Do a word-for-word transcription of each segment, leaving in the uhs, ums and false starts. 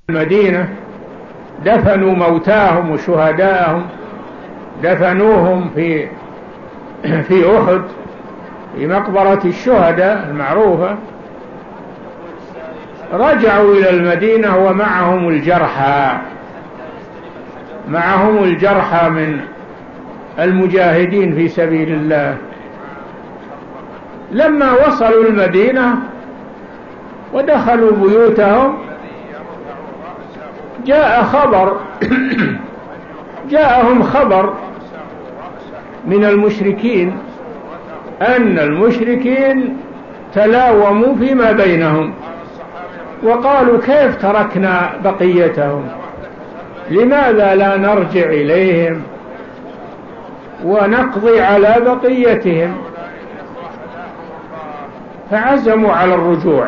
المدينة دفنوا موتاهم وشهداءهم، دفنوهم في في أحد في مقبرة الشهداء المعروفة. رجعوا إلى المدينة ومعهم الجرحى، معهم الجرحى من المجاهدين في سبيل الله. لما وصلوا المدينة ودخلوا بيوتهم جاء خبر جاءهم خبر من المشركين أن المشركين تلاوموا فيما بينهم وقالوا كيف تركنا بقيتهم، لماذا لا نرجع إليهم ونقضي على بقيتهم؟ فعزموا على الرجوع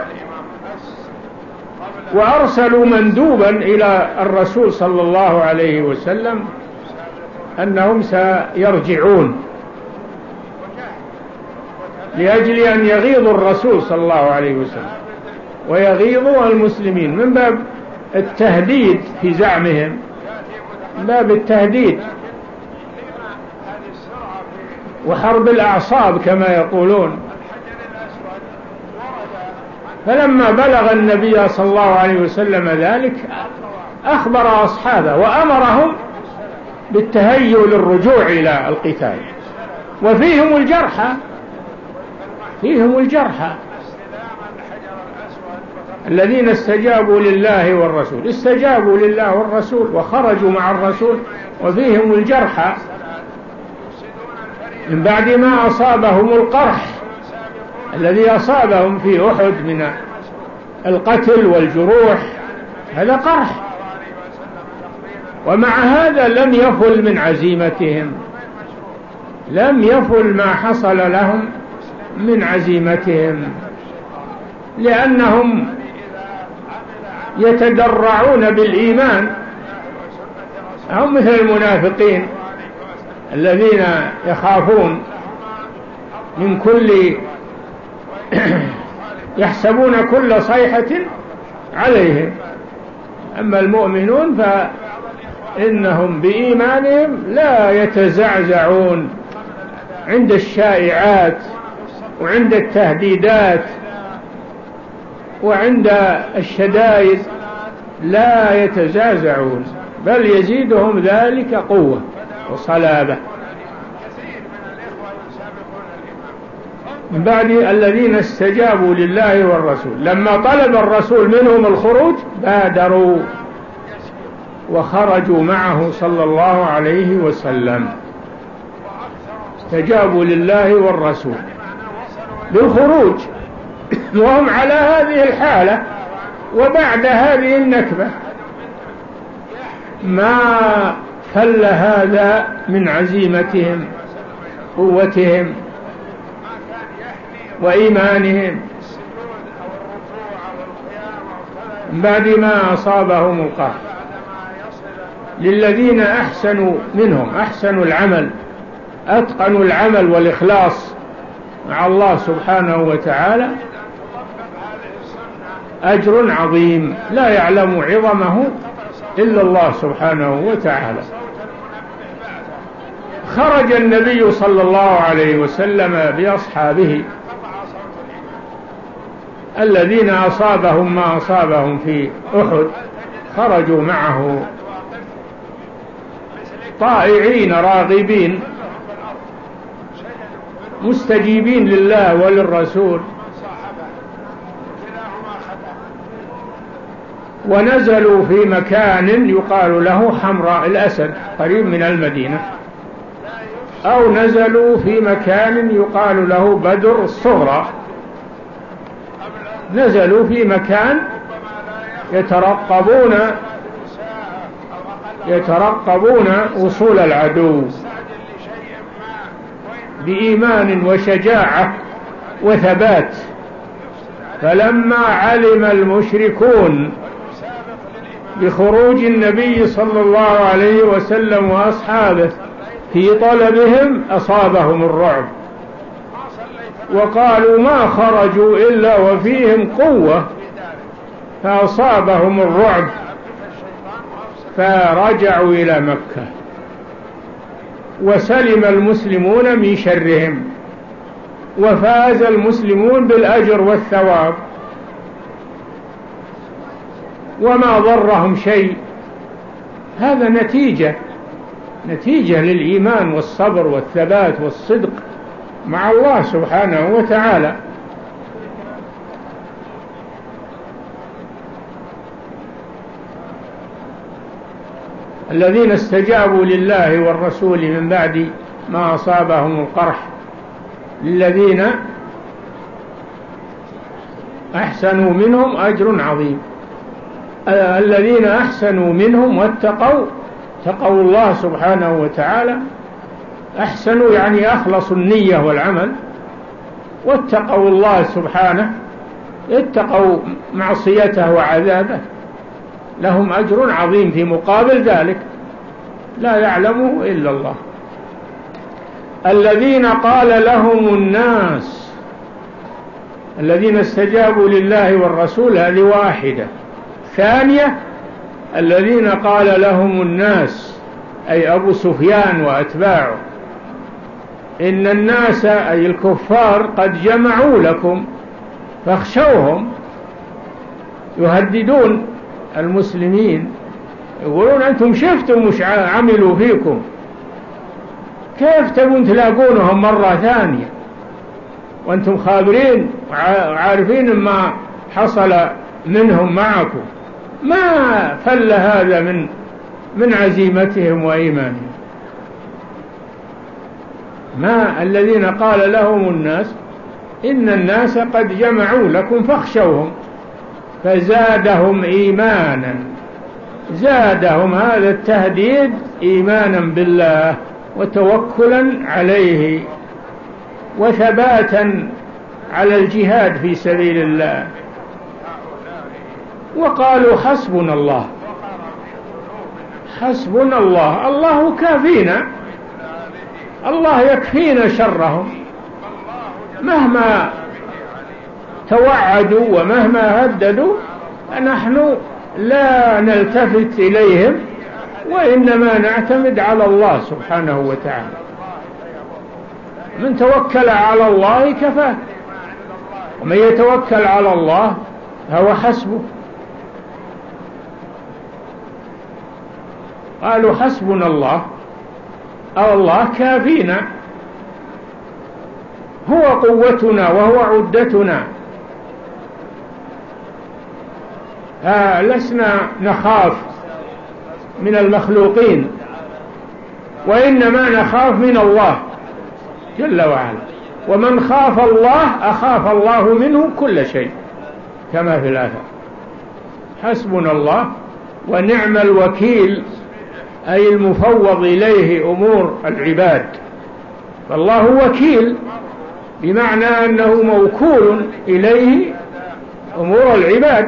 وأرسلوا مندوبا إلى الرسول صلى الله عليه وسلم أنهم سيرجعون لأجل أن يغيظوا الرسول صلى الله عليه وسلم ويغيظوا المسلمين من باب التهديد في زعمهم، من باب التهديد وحرب الأعصاب كما يقولون. فلما بلغ النبي صلى الله عليه وسلم ذلك أخبر أصحابه وأمرهم بالتهيؤ للرجوع إلى القتال، وفيهم الجرحى، فيهم الجرحى الذين استجابوا لله والرسول، استجابوا لله والرسول وخرجوا مع الرسول، وفيهم الجرحى من بعد ما أصابهم القرح الذي أصابهم في أحد من القتل والجروح، هذا قرح. ومع هذا لم يفل من عزيمتهم، لم يفل ما حصل لهم من عزيمتهم، لأنهم يتدرعون بالإيمان. هم مثل المنافقين الذين يخافون من كل يحسبون كل صيحة عليهم. أما المؤمنون فإنهم بإيمانهم لا يتزعزعون عند الشائعات وعند التهديدات وعند الشدائد، لا يتزعزعون، بل يزيدهم ذلك قوة وصلابة. من بعد الذين استجابوا لله والرسول، لما طلب الرسول منهم الخروج بادروا وخرجوا معه صلى الله عليه وسلم، استجابوا لله والرسول بالخروج وهم على هذه الحالة وبعد هذه النكبة. ما فل هذا من عزيمتهم قوتهم وإيمانهم بعد ما أصابهم القرح. للذين أحسنوا منهم، أحسنوا العمل، أتقنوا العمل والإخلاص مع الله سبحانه وتعالى، أجر عظيم لا يعلم عظمه إلا الله سبحانه وتعالى. خرج النبي صلى الله عليه وسلم بأصحابه الذين أصابهم ما أصابهم في أحد، خرجوا معه طائعين راغبين مستجيبين لله وللرسول، ونزلوا في مكان يقال له حمراء الأسد قريب من المدينة، أو نزلوا في مكان يقال له بدر الصغرى. نزلوا في مكان يترقبون يترقبون وصول العدو بإيمان وشجاعة وثبات. فلما علم المشركون بخروج النبي صلى الله عليه وسلم وأصحابه في طلبهم أصابهم الرعب، وقالوا ما خرجوا إلا وفيهم قوة، فأصابهم الرعب فرجعوا إلى مكة وسلم المسلمون من شرهم وفاز المسلمون بالأجر والثواب وما ضرهم شيء. هذا نتيجة نتيجة للإيمان والصبر والثبات والصدق مع الله سبحانه وتعالى. الذين استجابوا لله والرسول من بعد ما أصابهم القرح للذين أحسنوا منهم أجر عظيم. الذين أحسنوا منهم واتقوا اتقوا الله سبحانه وتعالى، أحسنوا يعني أخلصوا النية والعمل، واتقوا الله سبحانه اتقوا معصيته وعذابه، لهم أجر عظيم في مقابل ذلك لا يعلمه إلا الله. الذين قال لهم الناس، الذين استجابوا لله والرسول هذه واحدة. ثانية الذين قال لهم الناس أي أبو سفيان وأتباعه إن الناس أي الكفار قد جمعوا لكم فاخشوهم، يهددون المسلمين يقولون أنتم شفتم مش عملوا فيكم، كيف تبون تلاقونهم مرة ثانية وأنتم خابرين وعارفين ما حصل منهم معكم؟ ما فل هذا من من عزيمتهم وإيمانهم. ما الذين قال لهم الناس إن الناس قد جمعوا لكم فاخشوهم فزادهم إيمانا، زادهم هذا التهديد إيمانا بالله وتوكلا عليه وثباتا على الجهاد في سبيل الله، وقالوا حسبنا الله حسبنا الله، الله كافينا، الله يكفينا شرهم، مهما توعدوا ومهما هددوا نحن لا نلتفت إليهم وإنما نعتمد على الله سبحانه وتعالى. من توكل على الله كفاه، ومن يتوكل على الله هو حسبه. قالوا حسبنا الله، أو الله كافينا، هو قوتنا وهو عدتنا، آه لسنا نخاف من المخلوقين وإنما نخاف من الله جل وعلا، ومن خاف الله أخاف الله منه كل شيء كما في الآية. حسبنا الله ونعم الوكيل أي المفوض إليه أمور العباد، فالله وكيل بمعنى أنه موكول إليه أمور العباد،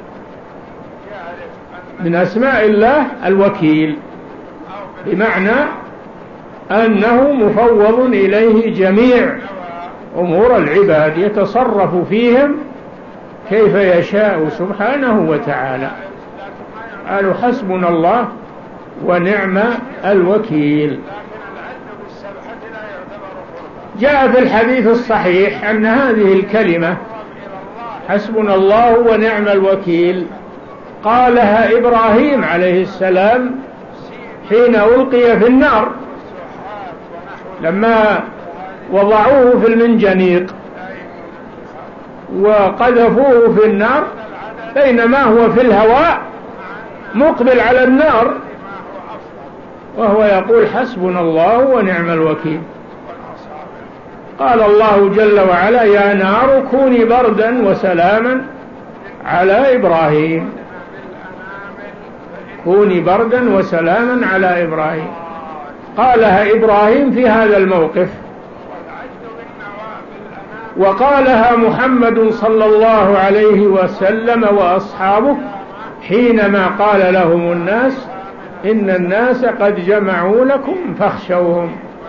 من أسماء الله الوكيل بمعنى أنه مفوض إليه جميع أمور العباد يتصرف فيهم كيف يشاء سبحانه وتعالى. قالوا حسبنا الله ونعم الوكيل. جاء في الحديث الصحيح أن هذه الكلمة حسبنا الله ونعم الوكيل قالها إبراهيم عليه السلام حين ألقي في النار، لما وضعوه في المنجنيق وقذفوه في النار بينما هو في الهواء مقبل على النار وهو يقول حسبنا الله ونعم الوكيل. قال الله جل وعلا يا نار كوني بردا وسلاما على إبراهيم، كوني بردا وسلاما على إبراهيم. قالها إبراهيم في هذا الموقف، وقالها محمد صلى الله عليه وسلم وأصحابه حينما قال لهم الناس إن الناس قد جمعوا لكم فاخشوهم.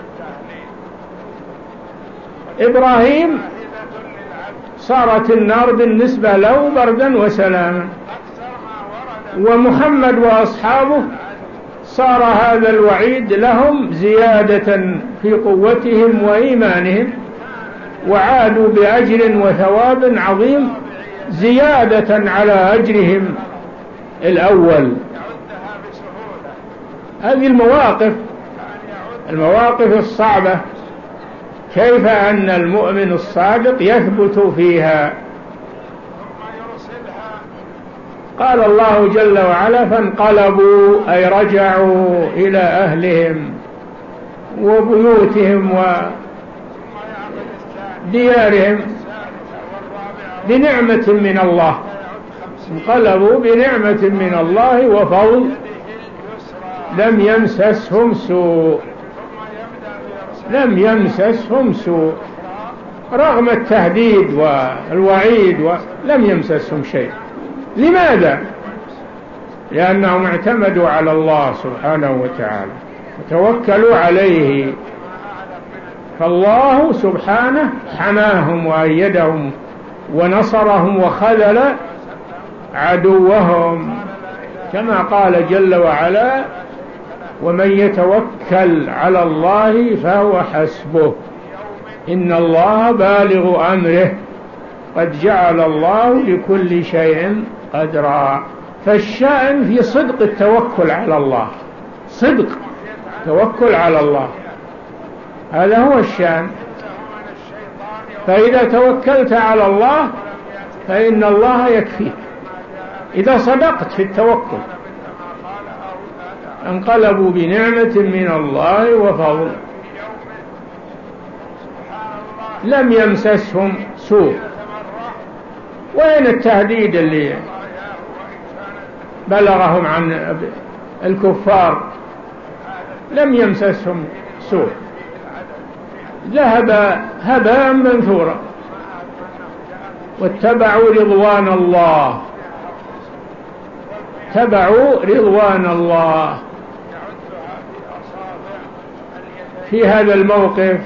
إبراهيم صارت النار بالنسبة له بردا وسلاما، ومحمد وأصحابه صار هذا الوعيد لهم زيادة في قوتهم وإيمانهم، وعادوا بأجر وثواب عظيم زيادة على أجرهم الأول. هذه المواقف المواقف الصعبة كيف أن المؤمن الصادق يثبت فيها. قال الله جل وعلا: فانقلبوا أي رجعوا إلى أهلهم وبيوتهم وديارهم بنعمة من الله. انقلبوا بنعمة من الله وفضل لم يمسسهم سوء لم يمسسهم سوء رغم التهديد والوعيد ولم يمسسهم شيء. لماذا؟ لأنهم اعتمدوا على الله سبحانه وتعالى وتوكلوا عليه، فالله سبحانه حماهم وأيدهم ونصرهم وخذل عدوهم، كما قال جل وعلا: ومن يتوكل على الله فهو حسبه إن الله بالغ أمره قد جعل الله لكل شيء قدرا. فالشأن في صدق التوكل على الله، صدق توكل على الله، هذا هو الشأن. فإذا توكلت على الله فإن الله يكفيك إذا صدقت في التوكل. انقلبوا بنعمة من الله وفضل لم يمسسهم سوء. وين التهديد اللي بلغهم عن الكفار؟ لم يمسسهم سوء، ذهب هباء منثورا واتبعوا رضوان الله اتبعوا رضوان الله. في هذا الموقف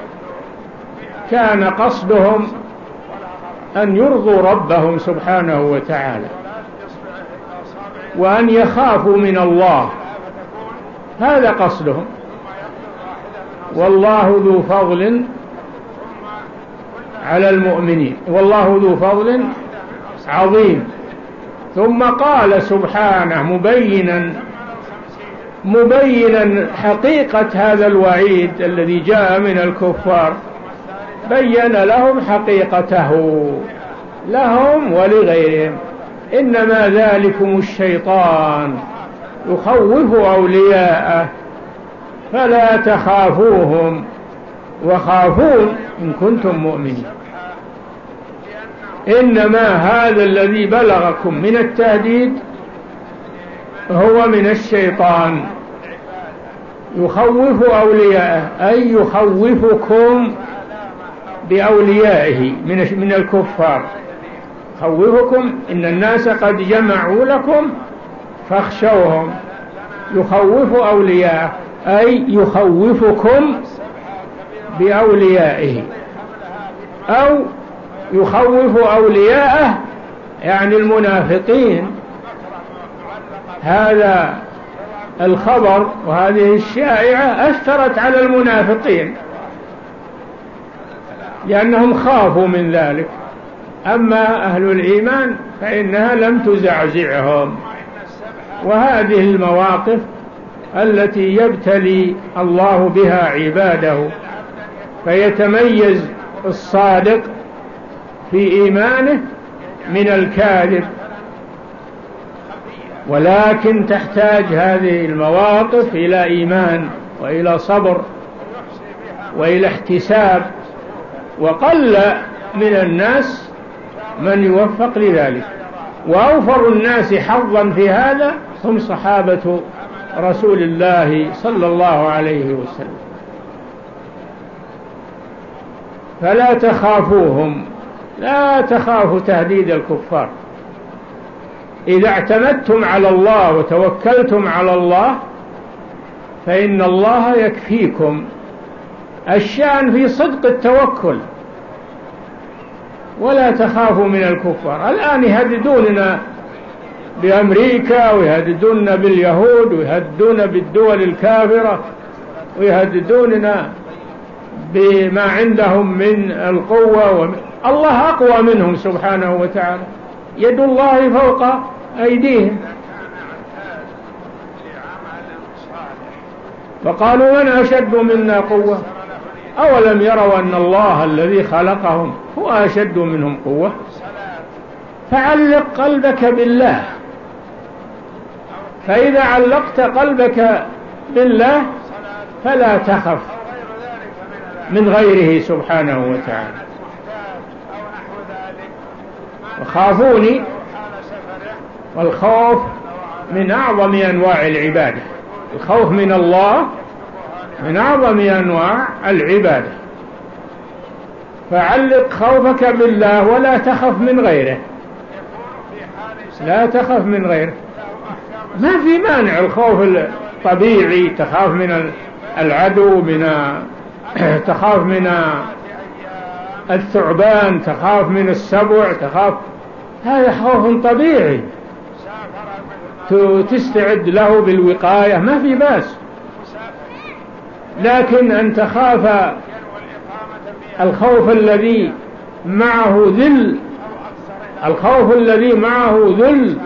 كان قصدهم أن يرضوا ربهم سبحانه وتعالى وأن يخافوا من الله، هذا قصدهم. والله ذو فضل على المؤمنين والله ذو فضل عظيم. ثم قال سبحانه مبينا مبينا حقيقة هذا الوعيد الذي جاء من الكفار، بين لهم حقيقته لهم ولغيرهم: إنما ذلكم الشيطان يخوف أولياءه فلا تخافوهم وخافون إن كنتم مؤمنين. إنما هذا الذي بلغكم من التهديد هو من الشيطان يخوف أولياءه، أي يخوفكم بأوليائه من الكفار. يخوفكم إن الناس قد جمعوا لكم فاخشوهم. يخوف أولياءه أي يخوفكم بأوليائه، أو يخوف أولياءه يعني المنافقين. هذا الخبر وهذه الشائعة أثرت على المنافقين لأنهم خافوا من ذلك. أما أهل الإيمان فإنها لم تزعزعهم. وهذه المواقف التي يبتلي الله بها عباده فيتميز الصادق في إيمانه من الكاذب. ولكن تحتاج هذه المواقف إلى إيمان وإلى صبر وإلى احتساب، وقل من الناس من يوفق لذلك. وأوفر الناس حظا في هذا هم صحابة رسول الله صلى الله عليه وسلم. فلا تخافوهم، لا تخافوا تهديد الكفار. إذا اعتمدتم على الله وتوكلتم على الله فإن الله يكفيكم. الشأن في صدق التوكل. ولا تخافوا من الكفار. الآن يهددوننا بأمريكا ويهددوننا باليهود ويهددون بالدول الكافرة ويهددوننا بما عندهم من القوة ومن الله أقوى منهم سبحانه وتعالى، يد الله فوق أيديهم. فقالوا من أشد منا قوة أولم يروا أن الله الذي خلقهم هو أشد منهم قوة. فعلق قلبك بالله، فإذا علقت قلبك بالله فلا تخف من غيره سبحانه وتعالى. وخافوني، والخوف من أعظم أنواع العبادة، الخوف من الله من أعظم أنواع العبادة. فعلق خوفك بالله ولا تخف من غيره، لا تخف من غيره. ما في مانع الخوف الطبيعي، تخاف من العدو، من تخاف من الثعبان، تخاف من السبع، تخاف، هذا خوف طبيعي تستعد له بالوقاية، ما في بأس. لكن أن تخاف الخوف الذي معه ذل، الخوف الذي معه ذل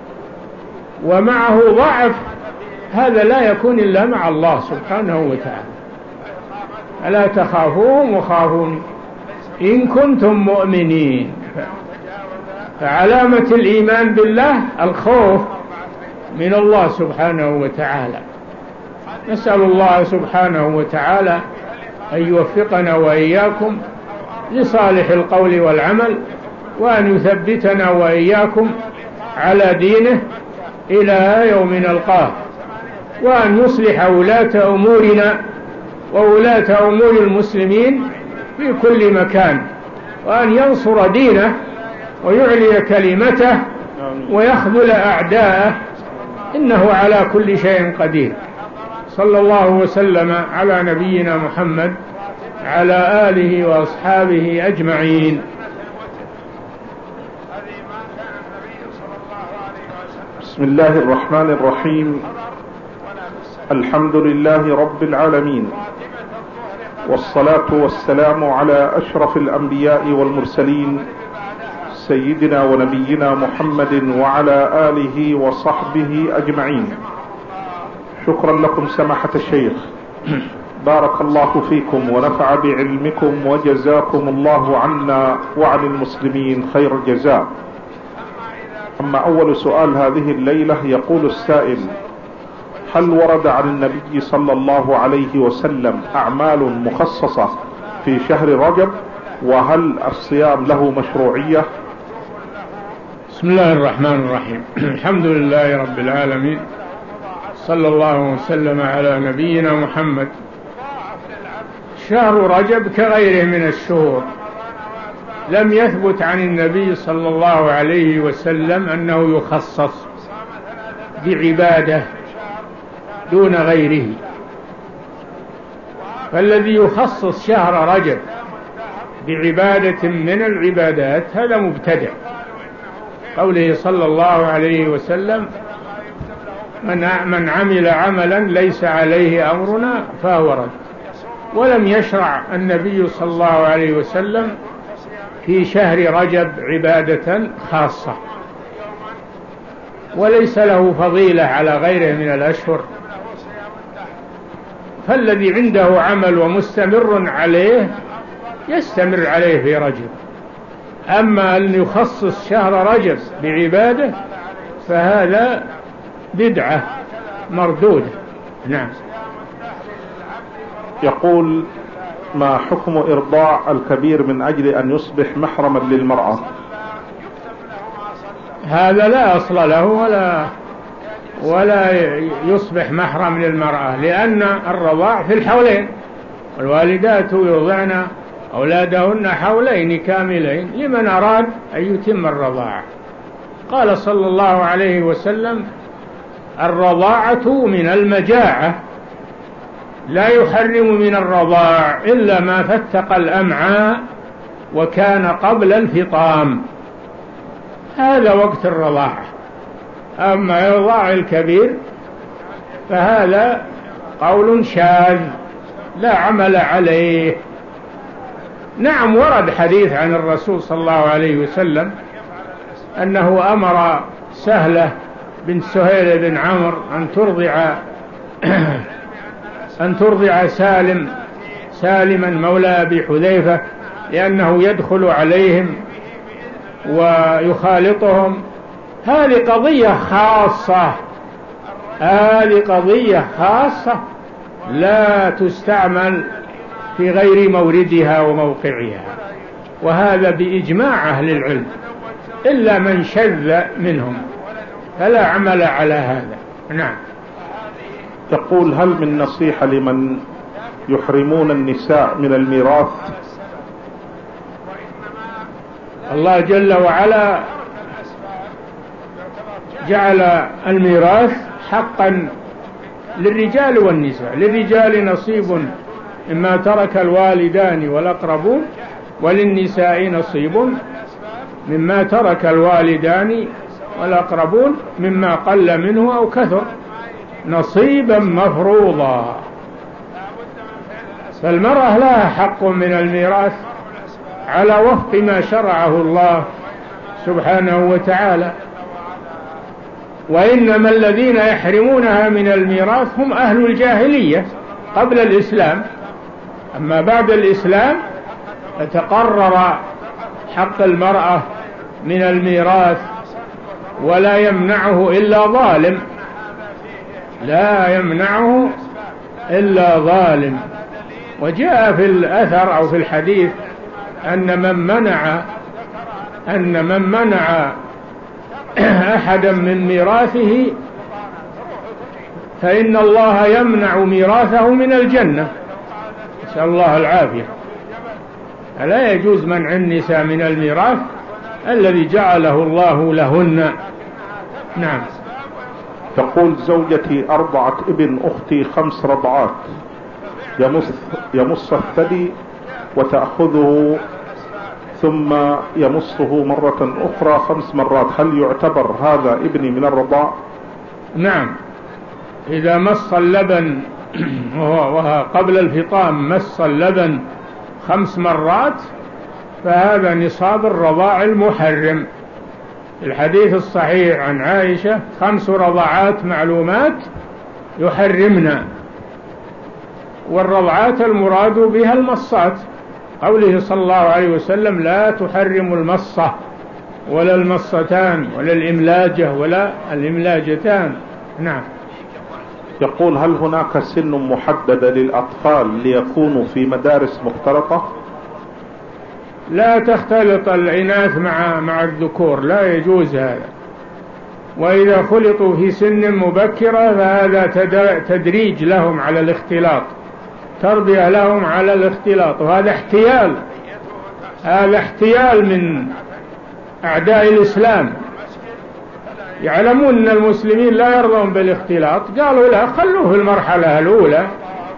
ومعه ضعف، هذا لا يكون إلا مع الله سبحانه وتعالى. ألا تخافوهم وخافوني إن كنتم مؤمنين. فعلامة الإيمان بالله الخوف من الله سبحانه وتعالى. نسأل الله سبحانه وتعالى أن يوفقنا وإياكم لصالح القول والعمل، وأن يثبتنا وإياكم على دينه إلى يوم نلقاه، وأن يصلح ولاة أمورنا وولاة أمور المسلمين في كل مكان، وأن ينصر دينه ويعلي كلمته ويخذل أعداءه، إنه على كل شيء قدير. صلى الله وسلم على نبينا محمد على آله وأصحابه أجمعين. بسم الله الرحمن الرحيم. الحمد لله رب العالمين، والصلاة والسلام على أشرف الأنبياء والمرسلين سيدنا ونبينا محمد وعلى آله وصحبه أجمعين. شكرا لكم سماحة الشيخ، بارك الله فيكم ونفع بعلمكم وجزاكم الله عنا وعن المسلمين خير الجزاء. أما أول سؤال هذه الليلة، يقول السائل: هل ورد عن النبي صلى الله عليه وسلم أعمال مخصصة في شهر رجب؟ وهل الصيام له مشروعية؟ بسم الله الرحمن الرحيم. الحمد لله رب العالمين، صلى الله وسلم على نبينا محمد. شهر رجب كغيره من الشهور لم يثبت عن النبي صلى الله عليه وسلم أنه يخصص بعبادة دون غيره. فالذي يخصص شهر رجب بعبادة من العبادات هذا مبتدع. قوله صلى الله عليه وسلم: من من عمل عملا ليس عليه أمرنا فهو رد. ولم يشرع النبي صلى الله عليه وسلم في شهر رجب عبادة خاصة، وليس له فضيلة على غيره من الأشهر. فالذي عنده عمل ومستمر عليه يستمر عليه في رجب. أما أن يخصص شهر رجب بعبادة فهذا بدعة مردودة. نعم. يقول: ما حكم إرضاع الكبير من أجل أن يصبح محرما للمرأة؟ هذا لا أصل له ولا ولا يصبح محرم للمرأة، لأن الرضاع في الحولين، والوالدات يرضعن أولادهن حولين كاملين لمن أراد أن يتم الرضاعة. قال صلى الله عليه وسلم: الرضاعة من المجاعة، لا يحرم من الرضاع إلا ما فتق الأمعاء وكان قبل الفطام. هذا وقت الرضاعة. أما إرضاع الكبير فهذا قول شاذ لا عمل عليه. نعم ورد حديث عن الرسول صلى الله عليه وسلم أنه أمر سهلة بنت سهيل بن عمرو أن ترضع أن ترضع سالم سالما مولى أبي حذيفة، لأنه يدخل عليهم ويخالطهم. هذه قضية خاصة، هذه قضية خاصة لا تستعمل في غير موردها وموقعها، وهذا بإجماع أهل العلم إلا من شذ منهم، فلا عمل على هذا. نعم. تقول: هل من نصيحة لمن يحرمون النساء من الميراث؟ الله جل وعلا جعل الميراث حقا للرجال والنساء. للرجال نصيب مما ترك الوالدان والأقربون، وللنساء نصيب مما ترك الوالدان والأقربون مما قل منه أو كثر، نصيبا مفروضا. فالمرأة لها حق من الميراث على وفق ما شرعه الله سبحانه وتعالى. وإنما الذين يحرمونها من الميراث هم أهل الجاهلية قبل الإسلام. أما بعد الإسلام فتقرر حق المرأة من الميراث، ولا يمنعه إلا ظالم، لا يمنعه إلا ظالم. وجاء في الأثر أو في الحديث أن من منع أن من منع أحدا من ميراثه فإن الله يمنع ميراثه من الجنة، نسأل الله العافية. فلا يجوز منع النساء من الميراث الذي جعله الله لهن. نعم. تقول: زوجتي أرضعت ابن أختي خمس رضعات، يمص, يمص الثدي وتأخذه ثم يمصه مرة أخرى خمس مرات، هل يعتبر هذا ابني من الرضاع؟ نعم، إذا مص اللبن وهو قبل الفطام مص اللبن خمس مرات فهذا نصاب الرضاع المحرم. الحديث الصحيح عن عائشة: خمس رضعات معلومات يحرمنا. والرضعات المراد بها المصات، قوله صلى الله عليه وسلم: لا تحرم المصة ولا المصتان ولا الإملاجة ولا الإملاجتان. نعم. يقول: هل هناك سن محددة للأطفال ليكونوا في مدارس مختلطة؟ لا تختلط الإناث مع مع الذكور، لا يجوز هذا. وإذا خلطوا في سن مبكرة فهذا تدريج لهم على الاختلاط، تربية لهم على الاختلاط، وهذا احتيال، هذا احتيال من أعداء الإسلام. يعلمون أن المسلمين لا يرضون بالاختلاط، قالوا لا، خلوه في المرحلة الأولى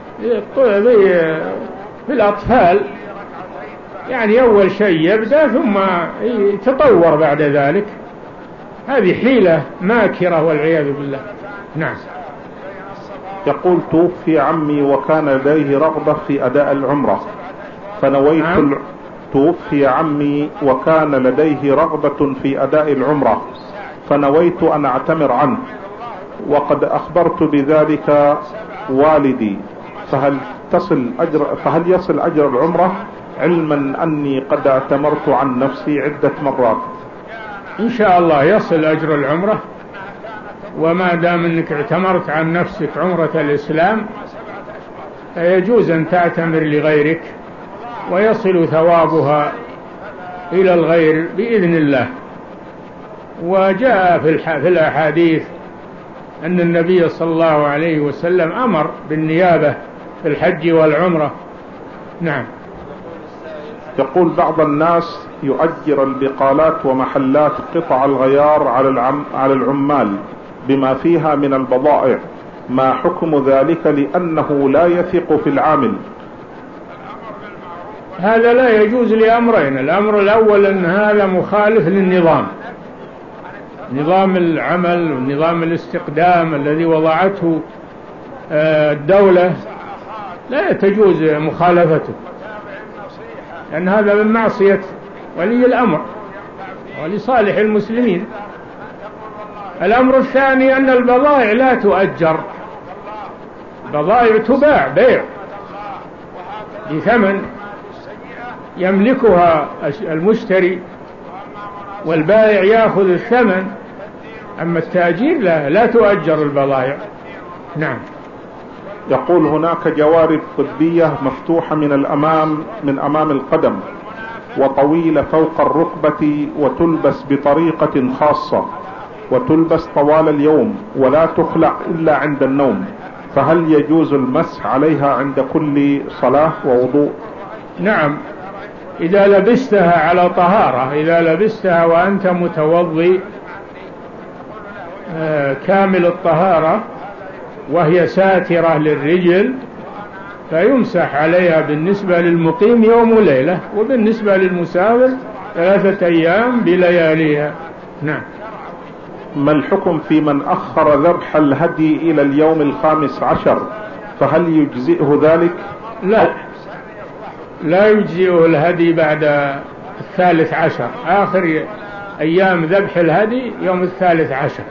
في الأطفال، يعني أول شيء يبدأ ثم يتطور بعد ذلك. هذه حيلة ماكرة والعياذ بالله. نعم. يقول: توفي عمي وكان لديه رغبة في أداء العمرة فنويت نعم. توفي عمي وكان لديه رغبة في أداء العمرة فنويت أن أعتمر عنه، وقد أخبرت بذلك والدي، فهل تصل أجر فهل يصل أجر العمرة، علما أني قد اعتمرت عن نفسي عدة مرات؟ إن شاء الله يصل أجر العمرة، وما دام أنك اعتمرت عن نفسك عمرة الإسلام فيجوز أن تعتمر لغيرك ويصل ثوابها إلى الغير بإذن الله. وجاء في الأحاديث أن النبي صلى الله عليه وسلم أمر بالنيابة في الحج والعمرة. نعم. يقول: بعض الناس يؤجر البقالات ومحلات قطع الغيار على العم على العمال بما فيها من البضائع، ما حكم ذلك لأنه لا يثق في العامل؟ هذا لا يجوز لأمرين: الأمر الأول أن هذا مخالف للنظام، نظام العمل ونظام الاستقدام الذي وضعته الدولة لا تجوز مخالفته، لأن هذا من معصية ولي الأمر ولصالح المسلمين. الأمر الثاني أن البضائع لا تؤجر، البضائع تباع بيع بثمن يملكها المشتري والبائع يأخذ الثمن، أما التأجير لا, لا تؤجر البضائع. نعم. يقول هناك جوارب طبية مفتوحة من الأمام من أمام القدم وطويلة فوق الركبة وتلبس بطريقة خاصة وتلبس طوال اليوم ولا تخلع إلا عند النوم، فهل يجوز المسح عليها عند كل صلاة ووضوء؟ نعم، إذا لبستها على طهارة، إذا لبستها وأنت متوضي كامل الطهارة وهي ساترة للرجل فيمسح عليها بالنسبة للمقيم يوم وليلة، وبالنسبة للمسافر ثلاثة أيام بلياليها. نعم. ما الحكم في من أخر ذبح الهدي إلى اليوم الخامس عشر، فهل يجزئه ذلك؟ لا، لا يجزئه الهدي بعد الثالث عشر، آخر أيام ذبح الهدي يوم الثالث عشر،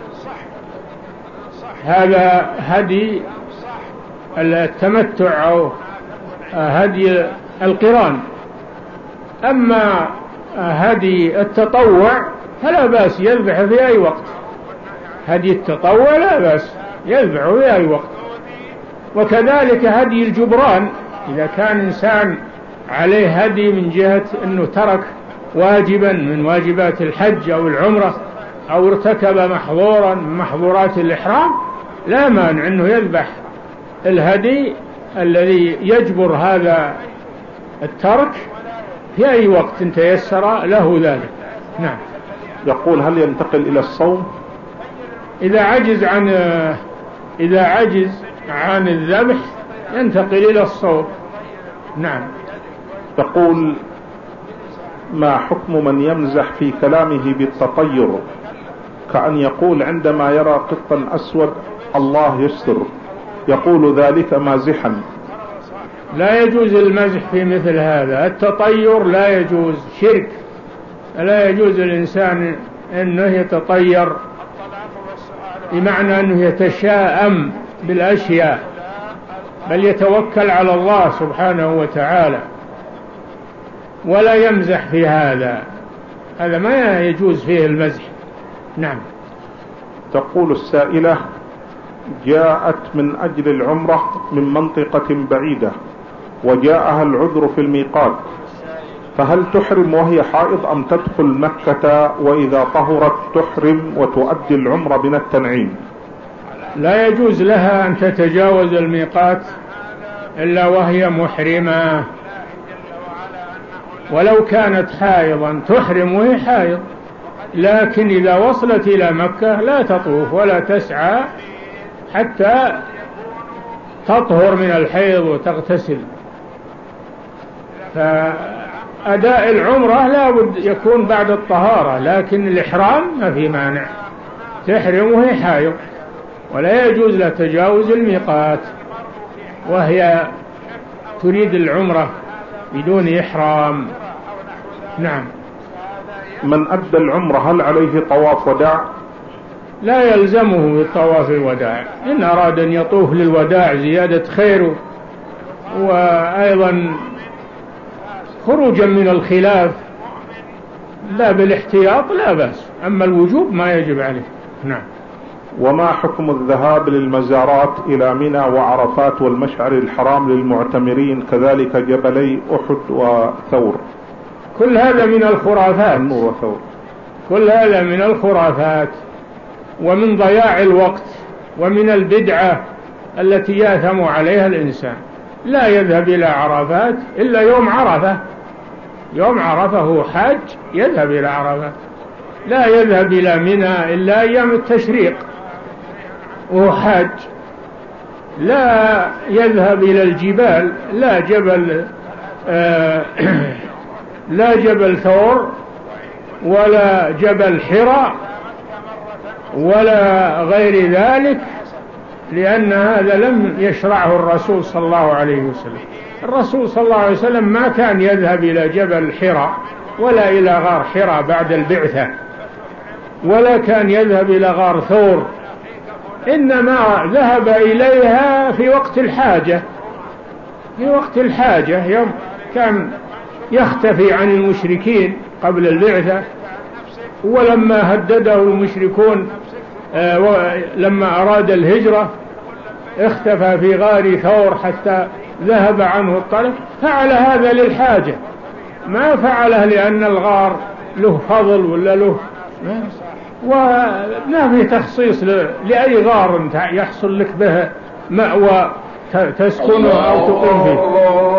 هذا هدي التمتع أو هدي القران. أما هدي التطوع فلا بأس يذبح في أي وقت، هدي التطوع لا بأس يذبح في أي وقت. وكذلك هدي الجبران، إذا كان إنسان عليه هدي من جهة أنه ترك واجبا من واجبات الحج أو العمرة أو ارتكب محظورا من محظورات الإحرام، لا مانع أنه يذبح الهدي الذي يجبر هذا الترك في أي وقت تيسر له ذلك. نعم. يقول هل ينتقل إلى الصوم؟ إذا عجز عن إذا عجز عن الذبح ينتقل إلى الصوم. نعم. يقول ما حكم من يمزح في كلامه بالتطير، كأن يقول عندما يرى قطا أسود الله يستر، يقول ذلك مازحا؟ لا يجوز المزح في مثل هذا، التطير لا يجوز، شرك، لا يجوز الإنسان أنه يتطير بمعنى أنه يتشاءم بالأشياء، بل يتوكل على الله سبحانه وتعالى ولا يمزح في هذا، هذا ما يجوز فيه المزح. نعم. تقول السائلة جاءت من أجل العمرة من منطقة بعيدة وجاءها العذر في الميقات، فهل تحرم وهي حائض أم تدخل مكة وإذا طهرت تحرم وتؤدي العمرة من التنعيم؟ لا يجوز لها أن تتجاوز الميقات إلا وهي محرمة، ولو كانت حائضا تحرم وهي حائض، لكن إذا وصلت إلى مكة لا تطوف ولا تسعى حتى تطهر من الحيض وتغتسل. فأداء العمرة لا بد يكون بعد الطهارة، لكن الإحرام ما في مانع، تحرم وهي حائض ولا يجوز لها تجاوز الميقات وهي تريد العمرة بدون إحرام. نعم. من أدى العمرة هل عليه طواف وداع؟ لا يلزمه بالطواف الوداع، إن أراد أن يطوف للوداع زيادة خيره وأيضا خروجا من الخلاف لا بالاحتياط لا بأس، أما الوجوب ما يجب عليه. نعم. وما حكم الذهاب للمزارات إلى منى وعرفات والمشعر الحرام للمعتمرين، كذلك جبلي أحد وثور؟ كل هذا من الخرافات، وثور. كل هذا من الخرافات ومن ضياع الوقت ومن البدعة التي يأثم عليها الإنسان. لا يذهب إلى عرفات إلا يوم عرفة، يوم عرفة هو حاج يذهب إلى عرفة، لا يذهب إلى منى إلا أيام التشريق وهو حاج، لا يذهب إلى الجبال، لا جبل آه لا جبل ثور ولا جبل حراء ولا غير ذلك، لأن هذا لم يشرعه الرسول صلى الله عليه وسلم. الرسول صلى الله عليه وسلم ما كان يذهب إلى جبل حراء ولا إلى غار حراء بعد البعثة، ولا كان يذهب إلى غار ثور، إنما ذهب إليها في وقت الحاجة. في وقت الحاجة يوم كان يختفي عن المشركين قبل البعثة، ولما هدده المشركون آه لما أراد الهجرة اختفى في غار ثور حتى ذهب عنه الطريق. فعل هذا للحاجة، ما فعله لأن الغار له فضل ولا له، وما في تخصيص لأي غار يحصل لك به مأوى تسكنه أو تقيم فيه.